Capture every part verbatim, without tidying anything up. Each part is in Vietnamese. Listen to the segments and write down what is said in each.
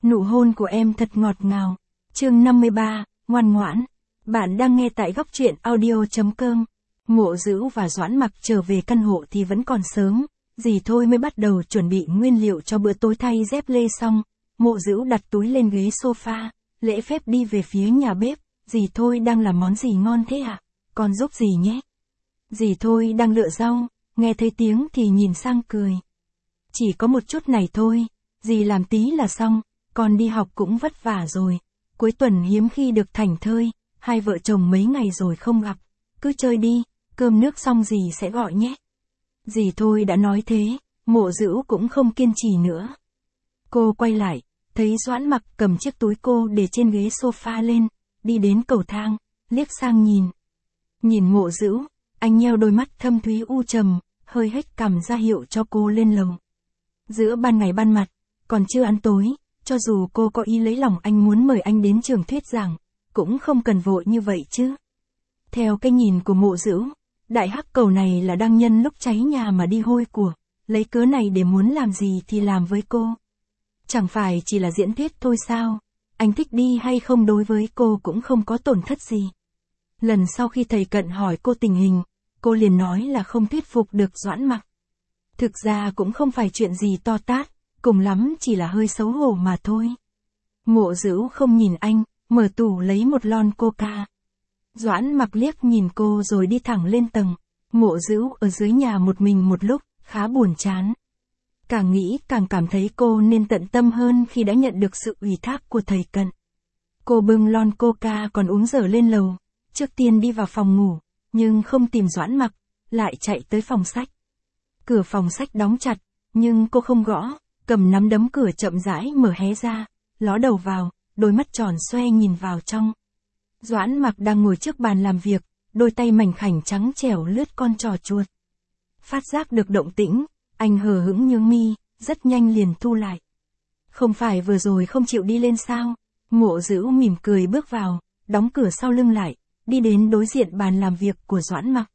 Nụ hôn của em thật ngọt ngào. Chương năm mươi ba, ngoan ngoãn. Bạn đang nghe tại góc truyện audio.com. Mộ Dữ và Doãn Mặc trở về căn hộ thì vẫn còn sớm, dì Thôi mới bắt đầu chuẩn bị nguyên liệu cho bữa tối. Thay dép lê xong, Mộ Dữ đặt túi lên ghế sofa, lễ phép đi về phía nhà bếp. Dì Thôi đang làm món gì ngon thế ạ? À? Con giúp dì nhé. Dì Thôi đang lựa rau, nghe thấy tiếng thì nhìn sang cười. Chỉ có một chút này thôi, dì làm tí là xong, con đi học cũng vất vả rồi. Cuối tuần hiếm khi được thảnh thơi, hai vợ chồng mấy ngày rồi không gặp. Cứ chơi đi, cơm nước xong dì sẽ gọi nhé. Dì Thôi đã nói thế, Mộ Dữ cũng không kiên trì nữa. Cô quay lại, thấy Doãn Mặc cầm chiếc túi cô để trên ghế sofa lên, đi đến cầu thang, liếc sang nhìn. Nhìn Mộ Dữ, anh nheo đôi mắt thâm thúy u trầm, hơi hếch cằm ra hiệu cho cô lên lầu. Giữa ban ngày ban mặt, còn chưa ăn tối, cho dù cô có ý lấy lòng anh muốn mời anh đến trường thuyết giảng, cũng không cần vội như vậy chứ. Theo cái nhìn của Mộ Dữ, đại hắc cầu này là đang nhân lúc cháy nhà mà đi hôi của, lấy cớ này để muốn làm gì thì làm với cô. Chẳng phải chỉ là diễn thuyết thôi sao, anh thích đi hay không đối với cô cũng không có tổn thất gì. Lần sau khi thầy Cận hỏi cô tình hình, cô liền nói là không thuyết phục được Doãn Mặc. Thực ra cũng không phải chuyện gì to tát, cùng lắm chỉ là hơi xấu hổ mà thôi. Mộ Dữ không nhìn anh, mở tủ lấy một lon coca. Doãn Mặc liếc nhìn cô rồi đi thẳng lên tầng. Mộ Dữ ở dưới nhà một mình một lúc, khá buồn chán. Càng nghĩ càng cảm thấy cô nên tận tâm hơn khi đã nhận được sự ủy thác của thầy Cận. Cô bưng lon coca còn uống dở lên lầu, trước tiên đi vào phòng ngủ, nhưng không tìm Doãn Mặc, lại chạy tới phòng sách. Cửa phòng sách đóng chặt, nhưng cô không gõ, cầm nắm đấm cửa chậm rãi mở hé ra, ló đầu vào, đôi mắt tròn xoe nhìn vào trong. Doãn Mặc đang ngồi trước bàn làm việc, đôi tay mảnh khảnh trắng trẻo lướt con trò chuột. Phát giác được động tĩnh, anh hờ hững nhướng mi, rất nhanh liền thu lại. Không phải vừa rồi không chịu đi lên sao? Mộ Dữ mỉm cười bước vào, đóng cửa sau lưng lại, đi đến đối diện bàn làm việc của Doãn Mặc.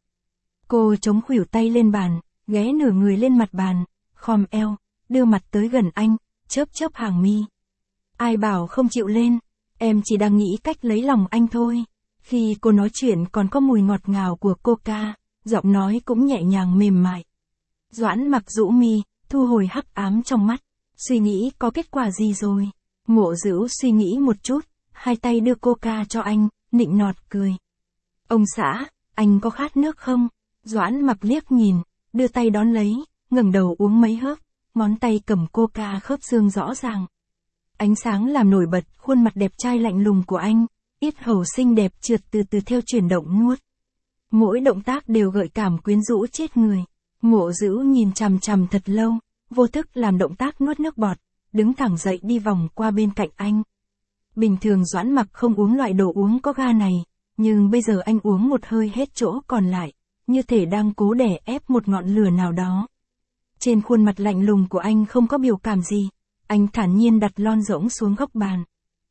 Cô chống khuỷu tay lên bàn, ghé nửa người lên mặt bàn, khom eo, đưa mặt tới gần anh, chớp chớp hàng mi. Ai bảo không chịu lên, em chỉ đang nghĩ cách lấy lòng anh thôi. Khi cô nói chuyện còn có mùi ngọt ngào của coca, giọng nói cũng nhẹ nhàng mềm mại. Doãn Mặc rũ mi, thu hồi hắc ám trong mắt, suy nghĩ có kết quả gì rồi. Mộ Dữ suy nghĩ một chút, hai tay đưa coca cho anh, nịnh nọt cười. Ông xã, anh có khát nước không? Doãn Mặc liếc nhìn, đưa tay đón lấy, ngẩng đầu uống mấy hớp, ngón tay cầm coca khớp xương rõ ràng. Ánh sáng làm nổi bật khuôn mặt đẹp trai lạnh lùng của anh, yết hầu xinh đẹp trượt từ từ theo chuyển động nuốt. Mỗi động tác đều gợi cảm quyến rũ chết người. Mộ Dữ nhìn chằm chằm thật lâu, vô thức làm động tác nuốt nước bọt, đứng thẳng dậy đi vòng qua bên cạnh anh. Bình thường Doãn Mặc không uống loại đồ uống có ga này, nhưng bây giờ anh uống một hơi hết chỗ còn lại, như thể đang cố đè ép một ngọn lửa nào đó. Trên khuôn mặt lạnh lùng của anh không có biểu cảm gì, anh thản nhiên đặt lon rỗng xuống góc bàn.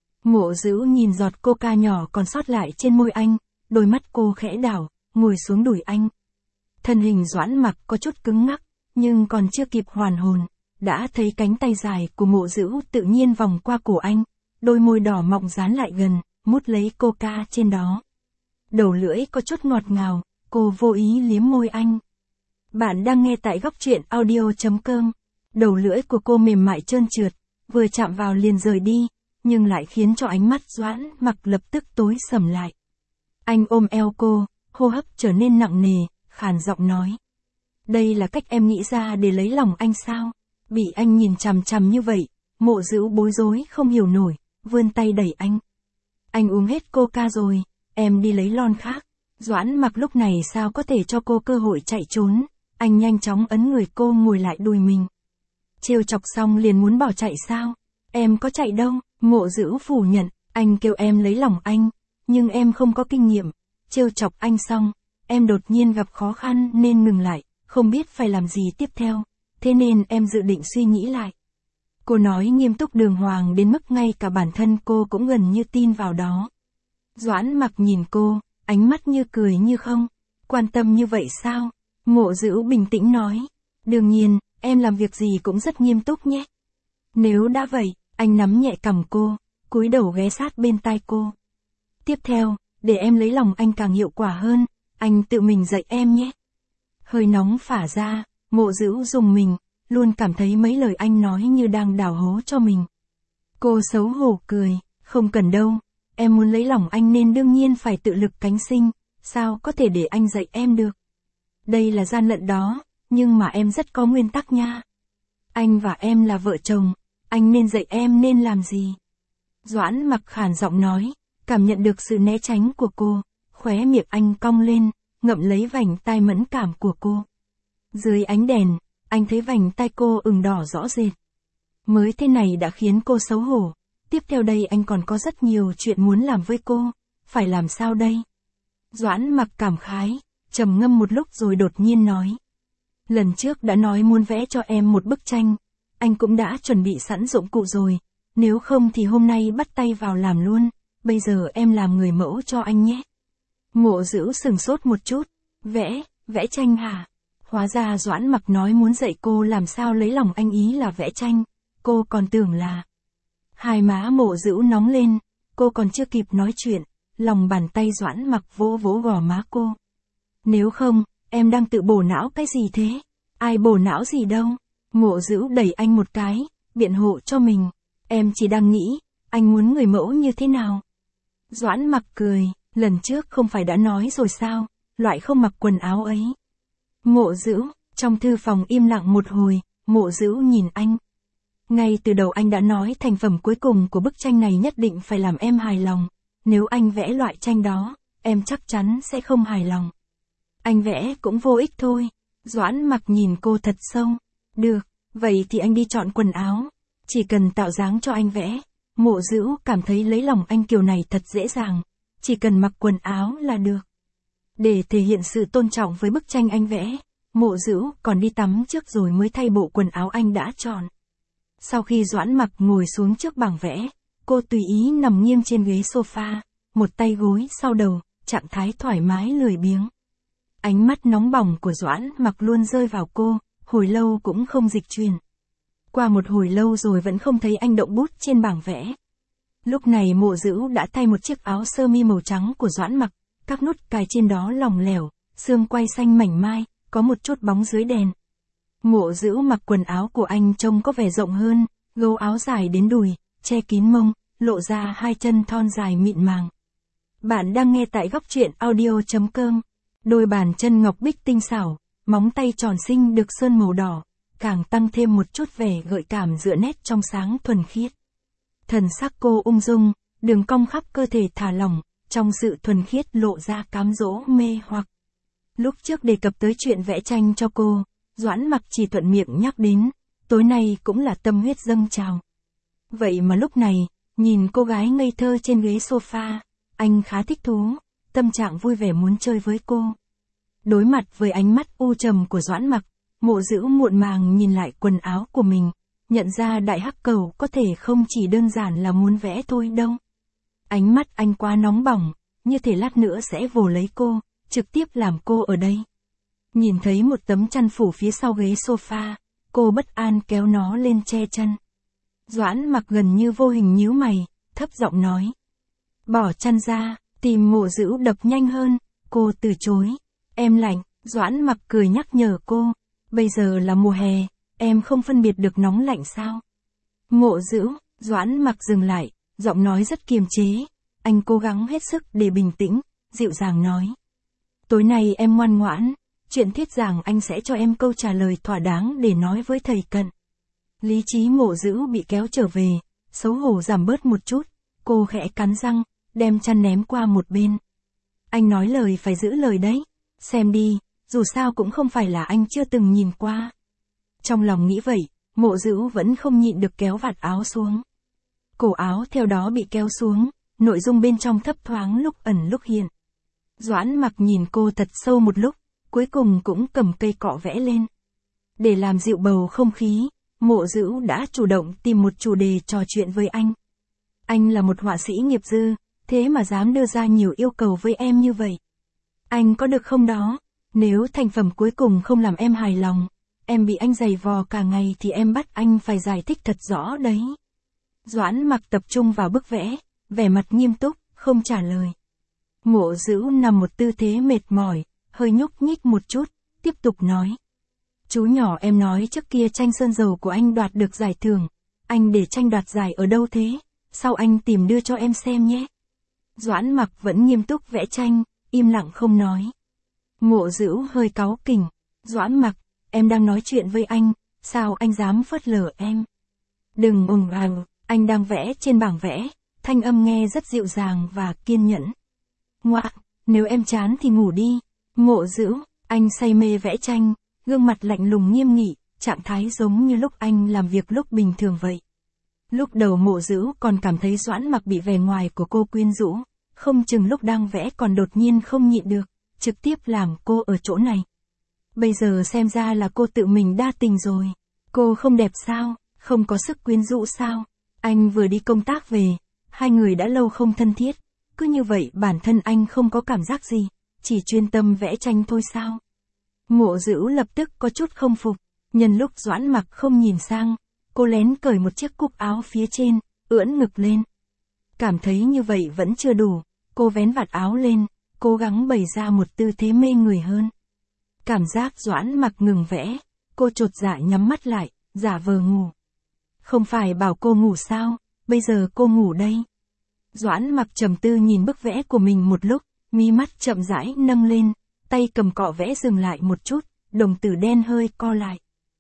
Mộ Dữ nhìn giọt coca nhỏ còn sót lại trên môi anh, đôi mắt cô khẽ đảo, ngồi xuống đùi anh. Thân hình Doãn Mặc có chút cứng ngắc, nhưng còn chưa kịp hoàn hồn, đã thấy cánh tay dài của Mộ Dữ tự nhiên vòng qua cổ anh, đôi môi đỏ mọng dán lại gần, mút lấy coca trên đó. Đầu lưỡi có chút ngọt ngào, cô vô ý liếm môi anh. Bạn đang nghe tại góc truyện audio.com. Đầu lưỡi của cô mềm mại trơn trượt, vừa chạm vào liền rời đi, nhưng lại khiến cho ánh mắt Doãn Mặc lập tức tối sầm lại. Anh ôm eo cô, hô hấp trở nên nặng nề, khàn giọng nói. Đây là cách em nghĩ ra để lấy lòng anh sao? Bị anh nhìn chằm chằm như vậy, Mộ Dữ bối rối không hiểu nổi, vươn tay đẩy anh. Anh uống hết coca rồi, em đi lấy lon khác. Doãn Mặc lúc này sao có thể cho cô cơ hội chạy trốn, anh nhanh chóng ấn người cô ngồi lại đùi mình. Trêu chọc xong liền muốn bỏ chạy sao? Em có chạy đâu? Mộ Dữ phủ nhận, anh kêu em lấy lòng anh, nhưng em không có kinh nghiệm. Trêu chọc anh xong, em đột nhiên gặp khó khăn nên ngừng lại, không biết phải làm gì tiếp theo, thế nên em dự định suy nghĩ lại. Cô nói nghiêm túc đường hoàng đến mức ngay cả bản thân cô cũng gần như tin vào đó. Doãn Mặc nhìn cô, ánh mắt như cười như không. Quan tâm như vậy sao? Mộ Dữ bình tĩnh nói. Đương nhiên, em làm việc gì cũng rất nghiêm túc nhé. Nếu đã vậy, Anh nắm nhẹ cằm cô, cúi đầu ghé sát bên tai cô. Tiếp theo, để em lấy lòng anh càng hiệu quả hơn, anh tự mình dạy em nhé. Hơi nóng phả ra, Mộ Dữu dùng mình, luôn cảm thấy mấy lời anh nói như đang đào hố cho mình. Cô xấu hổ cười, không cần đâu, em muốn lấy lòng anh nên đương nhiên phải tự lực cánh sinh, sao có thể để anh dạy em được. Đây là gian lận đó, nhưng mà em rất có nguyên tắc nha. Anh và em là vợ chồng, anh nên dạy em nên làm gì. Doãn Mặc khàn giọng nói, cảm nhận được sự né tránh của cô, khóe miệng anh cong lên, ngậm lấy vành tai mẫn cảm của cô. Dưới ánh đèn, anh thấy vành tai cô ửng đỏ rõ rệt. Mới thế này đã khiến cô xấu hổ, tiếp theo đây anh còn có rất nhiều chuyện muốn làm với cô, phải làm sao đây? Doãn Mặc cảm khái, trầm ngâm một lúc rồi đột nhiên nói. Lần trước đã nói muốn vẽ cho em một bức tranh, anh cũng đã chuẩn bị sẵn dụng cụ rồi, nếu không thì hôm nay bắt tay vào làm luôn, bây giờ em làm người mẫu cho anh nhé. Mộ Dữu sừng sốt một chút, vẽ, vẽ tranh hả? Hóa ra Doãn Mặc nói muốn dạy cô làm sao lấy lòng anh ý là vẽ tranh, cô còn tưởng là... Hai má Mộ Dữu nóng lên, cô còn chưa kịp nói chuyện, lòng bàn tay Doãn Mặc vỗ vỗ gò má cô. Nếu không, em đang tự bổ não cái gì thế? Ai bổ não gì đâu? Mộ Dữu đẩy anh một cái, biện hộ cho mình. Em chỉ đang nghĩ, anh muốn người mẫu như thế nào? Doãn Mặc cười, lần trước không phải đã nói rồi sao, loại không mặc quần áo ấy. Mộ Dữu, trong thư phòng im lặng một hồi, Mộ Dữu nhìn anh. Ngay từ đầu anh đã nói thành phẩm cuối cùng của bức tranh này nhất định phải làm em hài lòng. Nếu anh vẽ loại tranh đó, em chắc chắn sẽ không hài lòng. Anh vẽ cũng vô ích thôi. Doãn Mặc nhìn cô thật sâu. Được, vậy thì anh đi chọn quần áo. Chỉ cần tạo dáng cho anh vẽ. Mộ Dữu cảm thấy lấy lòng anh kiểu này thật dễ dàng. Chỉ cần mặc quần áo là được. Để thể hiện sự tôn trọng với bức tranh anh vẽ, Mộ Dữu còn đi tắm trước rồi mới thay bộ quần áo anh đã chọn. Sau khi Doãn Mặc ngồi xuống trước bảng vẽ, cô tùy ý nằm nghiêng trên ghế sofa, một tay gối sau đầu, trạng thái thoải mái lười biếng. Ánh mắt nóng bỏng của Doãn Mặc luôn rơi vào cô, hồi lâu cũng không dịch chuyển. Qua một hồi lâu rồi vẫn không thấy anh động bút trên bảng vẽ. Lúc này Mộ Dữu đã thay một chiếc áo sơ mi màu trắng của Doãn Mặc, các nút cài trên đó lỏng lẻo, xương quai xanh mảnh mai, có một chút bóng dưới đèn. Mộ Dữu mặc quần áo của anh trông có vẻ rộng hơn, gấu áo dài đến đùi, che kín mông, lộ ra hai chân thon dài mịn màng. Bạn đang nghe tại góc truyện audio chấm com. Đôi bàn chân ngọc bích tinh xảo, móng tay tròn xinh được sơn màu đỏ, càng tăng thêm một chút vẻ gợi cảm dựa nét trong sáng thuần khiết. Thần sắc cô ung dung, đường cong khắp cơ thể thả lỏng, trong sự thuần khiết lộ ra cám dỗ mê hoặc. Lúc trước đề cập tới chuyện vẽ tranh cho cô, Doãn Mặc chỉ thuận miệng nhắc đến, tối nay cũng là tâm huyết dâng trào. Vậy mà lúc này, nhìn cô gái ngây thơ trên ghế sofa, anh khá thích thú, tâm trạng vui vẻ muốn chơi với cô. Đối mặt với ánh mắt u trầm của Doãn Mặc, Mộ Dữu muộn màng nhìn lại quần áo của mình, nhận ra đại hắc cầu có thể không chỉ đơn giản là muốn vẽ thôi đâu. Ánh mắt anh quá nóng bỏng, như thể lát nữa sẽ vồ lấy cô, trực tiếp làm cô ở đây. Nhìn thấy một tấm chăn phủ phía sau ghế sofa, cô bất an kéo nó lên che chân. Doãn Mặc gần như vô hình nhíu mày, thấp giọng nói. Bỏ chăn ra, tim Mộ Dữu đập nhanh hơn, cô từ chối. Em lạnh, Doãn Mặc cười nhắc nhở cô. Bây giờ là mùa hè, em không phân biệt được nóng lạnh sao? Mộ Dữu, Doãn Mặc dừng lại, giọng nói rất kiềm chế. Anh cố gắng hết sức để bình tĩnh, dịu dàng nói. Tối nay em ngoan ngoãn, chuyện thuyết giảng anh sẽ cho em câu trả lời thỏa đáng để nói với thầy Cận. Lý trí Mộ Dữu bị kéo trở về, xấu hổ giảm bớt một chút, cô khẽ cắn răng, đem chăn ném qua một bên. Anh nói lời phải giữ lời đấy, xem đi, dù sao cũng không phải là anh chưa từng nhìn qua. Trong lòng nghĩ vậy, Mộ Dữu vẫn không nhịn được kéo vạt áo xuống. Cổ áo theo đó bị kéo xuống, nội dung bên trong thấp thoáng lúc ẩn lúc hiện. Doãn Mặc nhìn cô thật sâu một lúc, cuối cùng cũng cầm cây cọ vẽ lên. Để làm dịu bầu không khí, Mộ Dữu đã chủ động tìm một chủ đề trò chuyện với anh. Anh là một họa sĩ nghiệp dư, thế mà dám đưa ra nhiều yêu cầu với em như vậy. Anh có được không đó? Nếu thành phẩm cuối cùng không làm em hài lòng, em bị anh giày vò cả ngày thì em bắt anh phải giải thích thật rõ đấy. Doãn Mặc tập trung vào bức vẽ, vẻ mặt nghiêm túc, không trả lời. Mộ Dữu nằm một tư thế mệt mỏi, hơi nhúc nhích một chút, tiếp tục nói. Chú nhỏ em nói trước kia tranh sơn dầu của anh đoạt được giải thưởng, anh để tranh đoạt giải ở đâu thế? Sau anh tìm đưa cho em xem nhé. Doãn Mặc vẫn nghiêm túc vẽ tranh, im lặng không nói. Mộ Dữu hơi cáu kỉnh. Doãn Mặc, em đang nói chuyện với anh, sao anh dám phớt lờ em? Đừng ùng àng, anh đang vẽ trên bảng vẽ, thanh âm nghe rất dịu dàng và kiên nhẫn. Ngoạ, nếu em chán thì ngủ đi. Mộ Dữu, anh say mê vẽ tranh, gương mặt lạnh lùng nghiêm nghị, trạng thái giống như lúc anh làm việc lúc bình thường vậy. Lúc đầu Mộ Dữu còn cảm thấy Doãn Mặc bị vẻ ngoài của cô quyến rũ, không chừng lúc đang vẽ còn đột nhiên không nhịn được, trực tiếp làm cô ở chỗ này. Bây giờ xem ra là cô tự mình đa tình rồi. Cô không đẹp sao, không có sức quyến rũ sao? Anh vừa đi công tác về, hai người đã lâu không thân thiết, cứ như vậy bản thân anh không có cảm giác gì, chỉ chuyên tâm vẽ tranh thôi sao? Mộ Dữu lập tức có chút không phục, nhân lúc Doãn Mặc không nhìn sang, cô lén cởi một chiếc cúc áo phía trên, ưỡn ngực lên. Cảm thấy như vậy vẫn chưa đủ, cô vén vạt áo lên, cố gắng bày ra một tư thế mê người hơn. Cảm giác Doãn Mặc ngừng vẽ, cô chột dạ nhắm mắt lại, giả vờ ngủ. Không phải bảo cô ngủ sao, bây giờ cô ngủ đây. Doãn Mặc trầm tư nhìn bức vẽ của mình một lúc, mí mắt chậm rãi nâng lên, tay cầm cọ vẽ dừng lại một chút, đồng tử đen hơi co lại.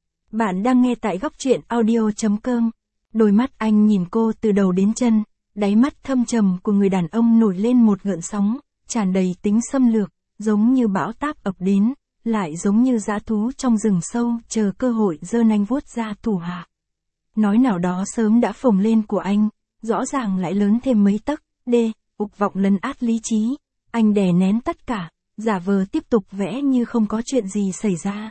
Bạn đang nghe tại góc truyện audio chấm com. Đôi mắt anh nhìn cô từ đầu đến chân, đáy mắt thâm trầm của người đàn ông nổi lên một gợn sóng, tràn đầy tính xâm lược, giống như bão táp ập đến, lại giống như dã thú trong rừng sâu chờ cơ hội giơ nanh vuốt ra thủ hạ. Nói nào đó sớm đã phồng lên của anh, rõ ràng lại lớn thêm mấy tấc, đê, ục vọng lấn át lý trí. Anh đè nén tất cả, giả vờ tiếp tục vẽ như không có chuyện gì xảy ra.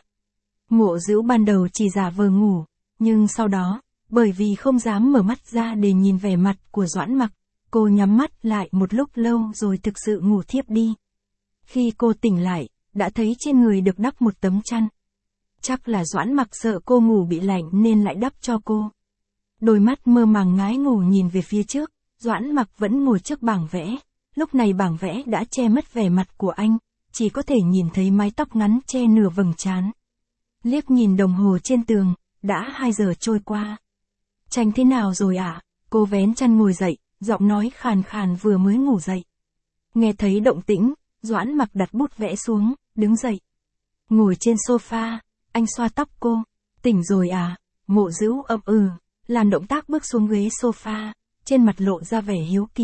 Mộ Dữu ban đầu chỉ giả vờ ngủ, nhưng sau đó, bởi vì không dám mở mắt ra để nhìn vẻ mặt của Doãn Mặc, cô nhắm mắt lại một lúc lâu rồi thực sự ngủ thiếp đi. Khi cô tỉnh lại, đã thấy trên người được đắp một tấm chăn. Chắc là Doãn Mặc sợ cô ngủ bị lạnh nên lại đắp cho cô. Đôi mắt mơ màng ngái ngủ nhìn về phía trước, Doãn Mặc vẫn ngồi trước bảng vẽ, lúc này bảng vẽ đã che mất vẻ mặt của anh, chỉ có thể nhìn thấy mái tóc ngắn che nửa vầng trán. Liếc nhìn đồng hồ trên tường, đã hai giờ trôi qua. Tranh thế nào rồi ạ? À? Cô vén chăn ngồi dậy, giọng nói khàn khàn vừa mới ngủ dậy. Nghe thấy động tĩnh, Doãn Mặc đặt bút vẽ xuống, đứng dậy. Ngồi trên sofa, anh xoa tóc cô. Tỉnh rồi à? Mộ Dữu ậm ừ, làm động tác bước xuống ghế sofa, trên mặt lộ ra vẻ hiếu kỳ.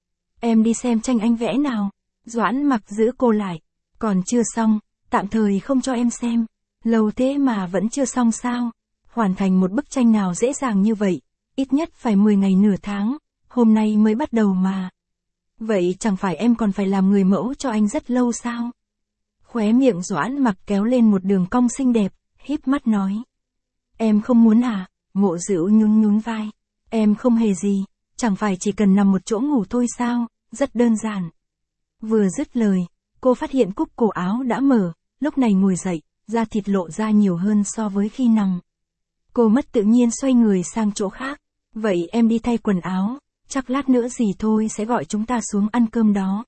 Em đi xem tranh anh vẽ nào. Doãn Mặc giữ cô lại. Còn chưa xong, tạm thời không cho em xem. Lâu thế mà vẫn chưa xong sao? Hoàn thành một bức tranh nào dễ dàng như vậy, ít nhất phải mười ngày nửa tháng, hôm nay mới bắt đầu mà. Vậy chẳng phải em còn phải làm người mẫu cho anh rất lâu sao? Khóe miệng Doãn Mặc kéo lên một đường cong xinh đẹp, híp mắt nói. Em không muốn à? Mộ Dữu nhún nhún vai. Em không hề gì, chẳng phải chỉ cần nằm một chỗ ngủ thôi sao, rất đơn giản. Vừa dứt lời, cô phát hiện cúc cổ áo đã mở, lúc này ngồi dậy, da thịt lộ ra nhiều hơn so với khi nằm. Cô mất tự nhiên xoay người sang chỗ khác. Vậy em đi thay quần áo, chắc lát nữa gì thôi sẽ gọi chúng ta xuống ăn cơm đó.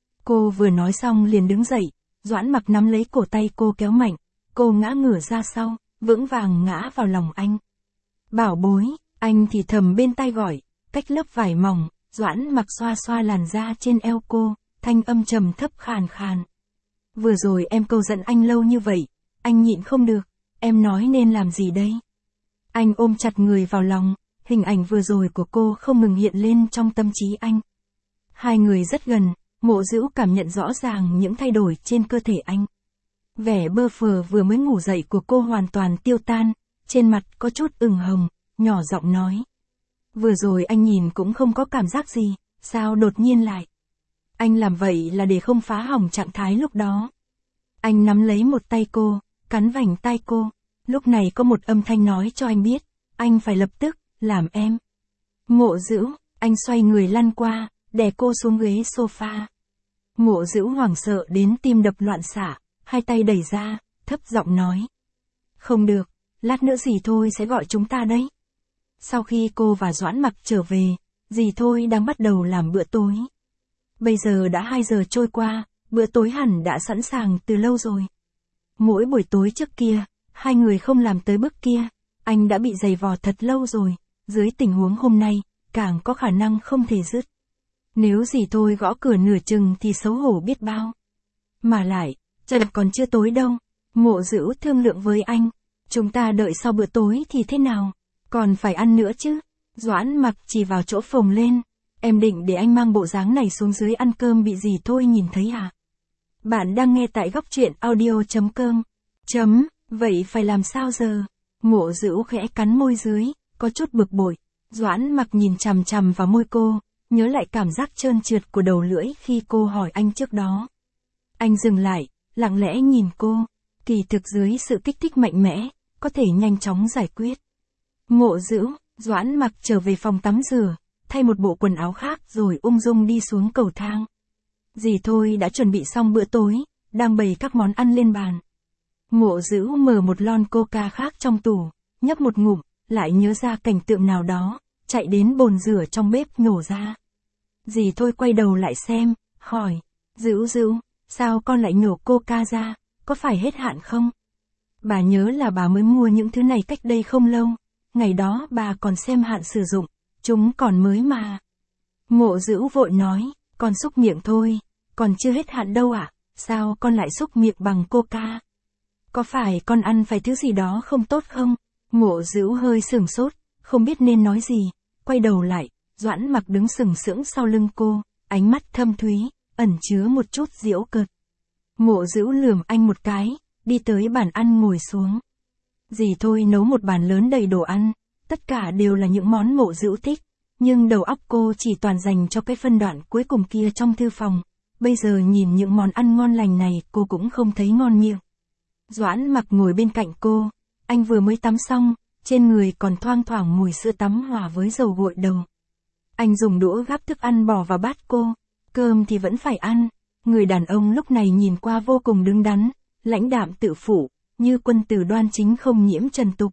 Cô vừa nói xong liền đứng dậy, Doãn Mặc nắm lấy cổ tay cô kéo mạnh, cô ngã ngửa ra sau, vững vàng ngã vào lòng anh. Bảo bối, anh thì thầm bên tai gọi, cách lớp vải mỏng, Doãn Mặc xoa xoa làn da trên eo cô, thanh âm trầm thấp khàn khàn. Vừa rồi em câu giận anh lâu như vậy, anh nhịn không được, em nói nên làm gì đây? Anh ôm chặt người vào lòng, hình ảnh vừa rồi của cô không ngừng hiện lên trong tâm trí anh. Hai người rất gần, Mộ Dữu cảm nhận rõ ràng những thay đổi trên cơ thể anh. Vẻ bơ phờ vừa mới ngủ dậy của cô hoàn toàn tiêu tan, trên mặt có chút ửng hồng, nhỏ giọng nói. Vừa rồi anh nhìn cũng không có cảm giác gì, sao đột nhiên lại? Anh làm vậy là để không phá hỏng trạng thái lúc đó. Anh nắm lấy một tay cô, cắn vành tai cô, lúc này có một âm thanh nói cho anh biết, anh phải lập tức, làm em. Mộ Dữu, anh xoay người lăn qua, đè cô xuống ghế sofa. Mộ Dữu hoảng sợ đến tim đập loạn xạ, hai tay đẩy ra, thấp giọng nói. Không được, lát nữa gì thôi sẽ gọi chúng ta đấy. Sau khi cô và Doãn Mặc trở về, dì Thôi đang bắt đầu làm bữa tối. Bây giờ đã hai giờ trôi qua, bữa tối hẳn đã sẵn sàng từ lâu rồi. Mỗi buổi tối trước kia, hai người không làm tới bước kia, anh đã bị giày vò thật lâu rồi, dưới tình huống hôm nay, càng có khả năng không thể dứt. Nếu dì Thôi gõ cửa nửa chừng thì xấu hổ biết bao. Mà lại, trời còn chưa tối đâu. Mộ Dữu thương lượng với anh, chúng ta đợi sau bữa tối thì thế nào, còn phải ăn nữa chứ. Doãn Mặc chỉ vào chỗ phồng lên, em định để anh mang bộ dáng này xuống dưới ăn cơm bị dì Thôi nhìn thấy à? Bạn đang nghe tại góc truyện audio.com. Chấm, vậy phải làm sao giờ? Mộ Dữu khẽ cắn môi dưới, có chút bực bội. Doãn Mặc nhìn chằm chằm vào môi cô, nhớ lại cảm giác trơn trượt của đầu lưỡi khi cô hỏi anh trước đó. Anh dừng lại, lặng lẽ nhìn cô, kỳ thực dưới sự kích thích mạnh mẽ, có thể nhanh chóng giải quyết. Mộ Dữu, Doãn Mặc trở về phòng tắm rửa, thay một bộ quần áo khác rồi ung dung đi xuống cầu thang. Dì Thôi đã chuẩn bị xong bữa tối, đang bày các món ăn lên bàn. Mộ Dữu mở một lon coca khác trong tủ, nhấp một ngụm, lại nhớ ra cảnh tượng nào đó, chạy đến bồn rửa trong bếp nhổ ra. Dì Thôi quay đầu lại xem, hỏi, Dữu Dữu, sao con lại nhổ coca ra, có phải hết hạn không? Bà nhớ là bà mới mua những thứ này cách đây không lâu, ngày đó bà còn xem hạn sử dụng, chúng còn mới mà. Mộ Dữu vội nói, con xúc miệng thôi, còn chưa hết hạn đâu ạ, à? Sao con lại xúc miệng bằng coca? Có phải con ăn phải thứ gì đó không tốt không? Mộ Dữu hơi sửng sốt, không biết nên nói gì, quay đầu lại, Doãn Mặc đứng sừng sững sau lưng cô, ánh mắt thâm thúy, ẩn chứa một chút giễu cợt. Mộ Dữu lườm anh một cái, đi tới bàn ăn ngồi xuống. Dì Thôi nấu một bàn lớn đầy đồ ăn, tất cả đều là những món Mộ Dữu thích, nhưng đầu óc cô chỉ toàn dành cho cái phân đoạn cuối cùng kia trong thư phòng. Bây giờ nhìn những món ăn ngon lành này cô cũng không thấy ngon miệng. Doãn Mặc ngồi bên cạnh cô, anh vừa mới tắm xong, trên người còn thoang thoảng mùi sữa tắm hòa với dầu gội đầu. Anh dùng đũa gắp thức ăn bỏ vào bát cô, cơm thì vẫn phải ăn. Người đàn ông lúc này nhìn qua vô cùng đứng đắn, lãnh đạm tự phụ, như quân tử đoan chính không nhiễm trần tục.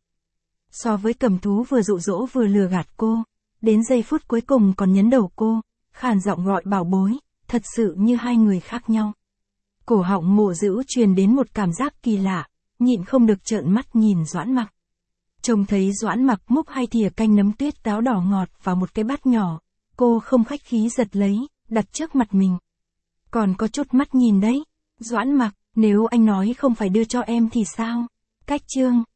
So với cầm thú vừa dụ dỗ vừa lừa gạt cô, đến giây phút cuối cùng còn nhấn đầu cô, khàn giọng gọi bảo bối, thật sự như hai người khác nhau. Cổ họng Mộ Dữu truyền đến một cảm giác kỳ lạ, nhịn không được trợn mắt nhìn Doãn Mặc. Trông thấy Doãn Mặc múc hai thìa canh nấm tuyết táo đỏ ngọt vào một cái bát nhỏ, cô không khách khí giật lấy, đặt trước mặt mình. Còn có chút mắt nhìn đấy, Doãn Mặc, nếu anh nói không phải đưa cho em thì sao? Cách chương.